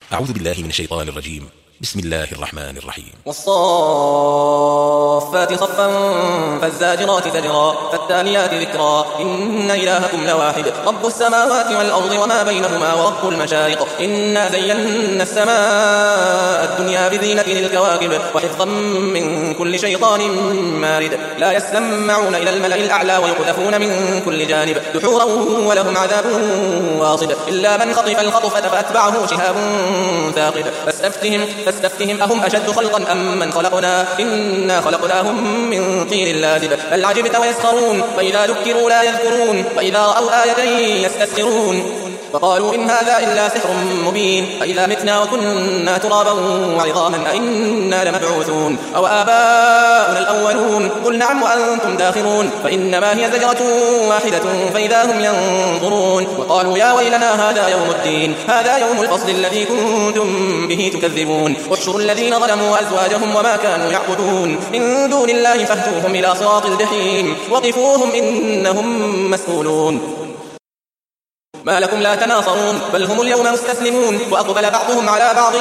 أعوذ بالله من الشيطان الرجيم. بسم الله الرحمن الرحيم. والصافات صفا فالزاجرات زجرا فالتاليات ذكرا إن إلهكم لواحد رب السماوات والأرض وما بينهما ورب المشارق إنا زينا السماء الدنيا بزينة للكواكب وحفظا من كل شيطان مارد لا يسمعون إلى الملأ الأعلى ويقذفون من كل جانب دحورا ولهم عذاب واصب إلا من خطف الخطفة فأتبعه شهاب ثاقب فاستفتهم أهم أشد خلقا أم من خلقنا إنا خلقناهم من طين لازب بل عجبت ويسخرون فإذا ذكروا لا يذكرون وإذا رأوا آية يستسخرون فقالوا إن هذا إلا سحر مبين أإذا متنا وكنا ترابا وعظاما أئنا لمبعوثون أو آباؤنا الأولون قل نعم وأنتم داخرون فإنما هي زجرة واحدة فإذا هم ينظرون وقالوا يا ويلنا هذا يوم الدين هذا يوم الفصل الذي كنتم به تكذبون احشروا الذين ظلموا وأزواجهم وما كانوا يعبدون من دون الله فاهدوهم إلى صراط الجحيم وقفوهم إنهم مسؤولون ما لكم لا تناصرون بل هم اليوم مستسلمون وأقبل بعضهم على بعض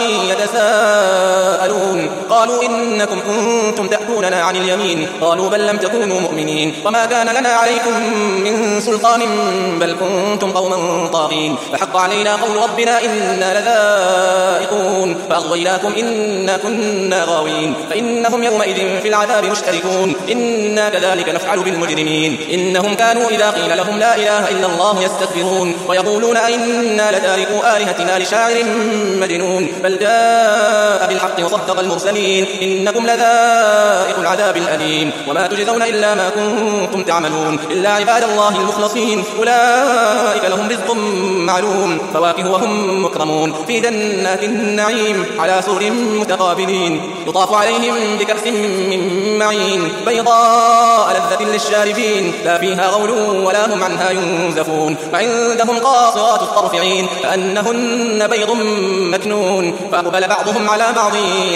يتساءلون قالوا إنكم كنتم تأتوننا عن اليمين قالوا بل لم تكونوا مؤمنين وما كان لنا عليكم من سلطان بل كنتم قوما طاغين فحق علينا قول ربنا إنا لذائقون فأغويناكم إنا كنا غاوين فإنهم يومئذ في العذاب مشتركون إنا كذلك نفعل بالمجرمين إنهم كانوا إذا قيل لهم لا إله إلا الله يستكبرون ويقولون أئنا لتاركوا آلهتنا لشاعر مجنون بل جاء بالحق وصدق المرسلين إنكم لذائق العذاب الأليم وما تجزون إلا ما كنتم تعملون إلا عباد الله المخلصين أولئك لهم رزق معلوم فواكه وهم مكرمون في جنات النعيم على سرر متقابلين يطاف عليهم بكأس من معين بيضاء لذة للشاربين لا فيها غول ولا هم عنها ينزفون وعندهم قاصرات الطرف عين كأنهن بيض مكنون فأقبل بعضهم على بعض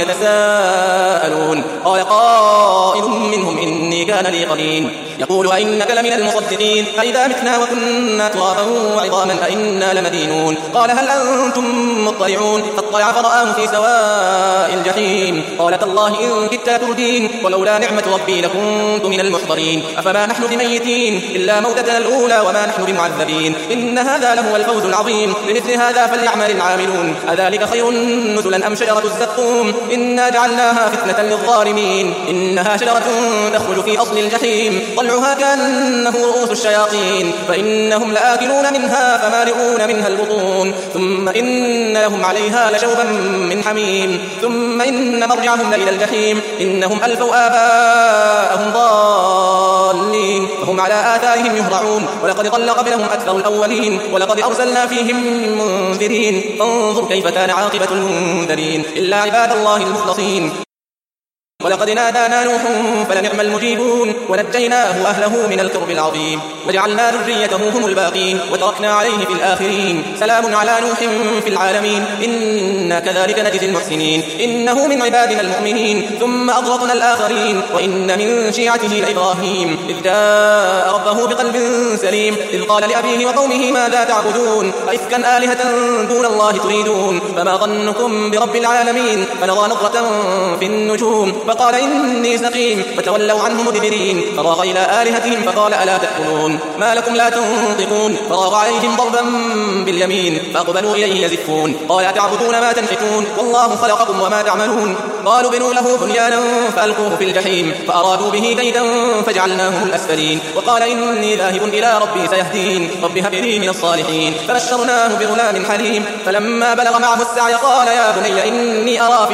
يتساءلون قال قائل منهم إني كان لي قرين يقول أئنك لمن المصدقين أئذا متنا وكنا ترابا وعظاما أئنا لمدينون قال هل أنتم مطلعون فاطلع فرآه في سواء الجحيم قال تالله إن كدت تردين ولولا نعمة ربي لكنت من المحضرين أفما نحن بميتين إلا موتتنا الأولى وما نحن بمعذبين إن هذا لهو الفوز العظيم لمثل هذا فليعمل العاملون أذلك خير نزلا أم شجرة الزقوم إنا جعلناها فتنة للظالمين إنها شجرة تخرج في أصل الجحيم طلعها كأنه رؤوس الشياطين فإنهم لآكلون منها فمالئون منها البطون ثم إن لهم عليها لشوبا من حميم ثم إن مرجعهم إلى الجحيم إنهم ألفوا آباءهم ضالين فهم على آثارهم يهرعون ولقد ضل قبلهم أكثر الأولين ولقد أرسلنا فيهم منذرين فانظر كيف كان عاقبة المنذرين إلا عباد الله المخلصين ولقد نادانا نوح فلنعم المجيبون ونجيناه وأهله من الكرب العظيم وجعلنا ذريته هم الباقين وتركنا عليه في الآخرين سلام على نوح في العالمين إنا كذلك نجزي المحسنين إنه من عبادنا المؤمنين ثم أغرقنا الآخرين وإن من شيعته لإبراهيم إذ جاء ربه بقلب سليم إذ قال لأبيه وقومه ماذا تعبدون أئفكا آلهة دون الله تريدون فما ظنكم برب العالمين فنظر نظرة في النجوم فقال إني سقيم فتولوا عنه مدبرين فراغ إلى آلهتهم فقال ألا تأكلون ما لكم لا تنطقون فراغ عليهم ضربا باليمين فأقبلوا إليه يزفون قال أتعبدون ما تنحتون والله خلقكم وما تعملون قالوا بنوا له بنيانا فألقوه في الجحيم فأرادوا به كيدا فجعلناهم الأسفلين وقال إني ذاهب إلى ربي سيهدين رب هب لي من الصالحين فبشرناه بغلام حليم فلما بلغ معه السعي قال يا بني إني أرى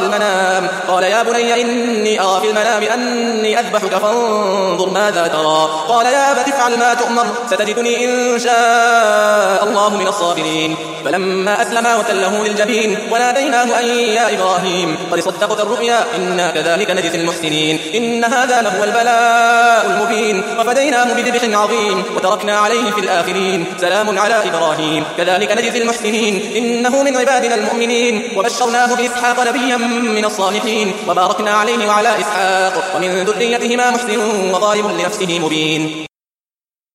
في المنام أني أذبحك فانظر ماذا ترى قال يا أبت افعل ما تؤمر ستجدني إن شاء الله من الصابرين فلما أسلما وتله للجبين وناديناه أن يا إبراهيم قد صدقت الرؤيا إنا كذلك نجزي المحسنين إن هذا لهو البلاء المبين وفديناه بذبح عظيم وتركنا عليه في الآخرين سلام على إبراهيم كذلك نجزي المحسنين إنه من عبادنا المؤمنين وبشرناه بإسحاق نبيا من الصالحين وباركنا عليه وعلى إسحاق ومن ذريتهما محسن وظالم لنفسه مبين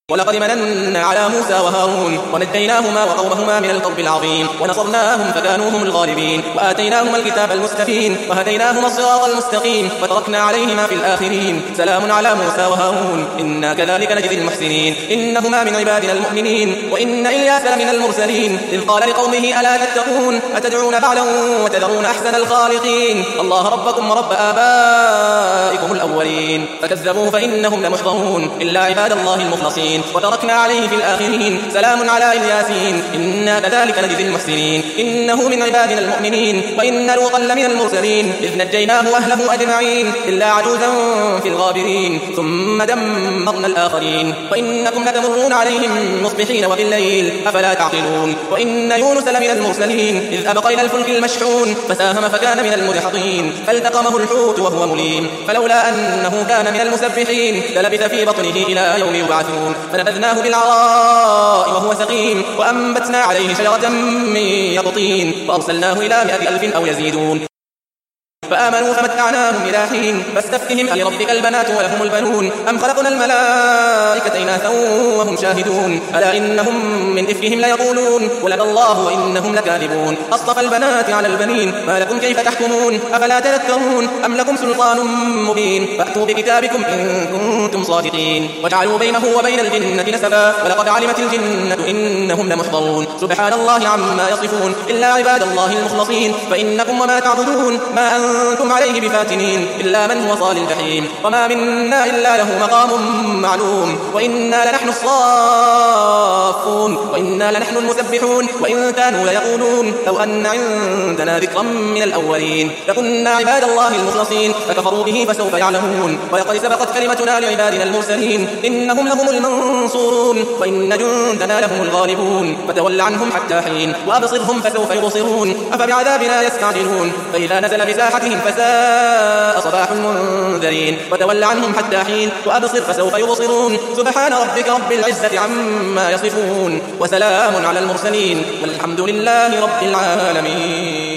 ولقد مننا على موسى وهارون ونجيناهما وقومهما من الكرب العظيم ونصرناهم فكانوا هم الغالبين وآتيناهما الكتاب المستبين وهديناهما الصراط المستقيم وتركنا عليهما في الآخرين سلام على موسى وهارون إنا كذلك نجزي المحسنين إنهما من عبادنا المؤمنين وإن إلياس لمن المرسلين إذ قال لقومه ألا تتقون أتدعون بعلا وتذرون أحسن الخالقين الله ربكم ورب آبائكم الأولين فكذبوه فإنهم لمحضرون إلا عباد الله المخلصين وتركنا عليه في الآخرين سلام على الياسين إنا كذلك نجزي المحسنين إنه من عبادنا المؤمنين وإن لوطا لمن المرسلين إذ نجيناه وأهله أجمعين إلا عجوزا في الغابرين ثم دمرنا الآخرين وإنكم لتمرون عليهم مصبحين وبالليل أفلا تعقلون وإن يونس لمن المرسلين إذ أبق إلى الفلك المشحون فساهم فكان من المدحضين فالتقمه الحوت وهو مليم فلولا أنه كان من المسبحين للبث في بطنه إلى يوم يبعثون فنبذناه بالعراء وهو سقيم وأنبتنا عليه شجرة من يقطين وأرسلناه إلى 100,000 أو يزيدون فآمنوا فمتعناهم إلى حين فاستفتهم ألربك البنات ولهم البنون أم خلقنا الملائكة إناثا وهم شاهدون ألا إنهم من إفكهم ليقولون ولد الله وإنهم لكاذبون أصطفى البنات على البنين ما لكم كيف تحكمون أفلا تذكرون أم لكم سلطان مبين فأتوا بكتابكم إن كنتم صادقين وجعلوا بينه وبين الجنة نسبا ولقد علمت الجنة إنهم لمحضرون سبحان الله عما يصفون إلا عباد الله المخلصين فإنكم وما تعبدون ما أنتم عليه بفاتنين إلا من هو صال الجحيم وما منا إلا له مقام معلوم وإنا لنحن الصافون وإنا لنحن المسبحون وإن كانوا ليقولون لو أن عندنا ذكرا من الأولين لكنا عباد الله المخلصين فكفروا به فسوف يعلمون ولقد سبقت كلمتنا لعبادنا المرسلين إنهم لهم المنصورون وإن جندنا لهم الغالبون فتول عنهم حتى حين وأبصرهم فسوف يبصرون أفبعذابنا يستعجلون فإذا نزل بساحتهم فساء صباح المنذرين وتول عنهم حتى حين وأبصر فسوف يبصرون سبحان ربك رب العزة عما يصفون وسلام على المرسلين والحمد لله رب العالمين.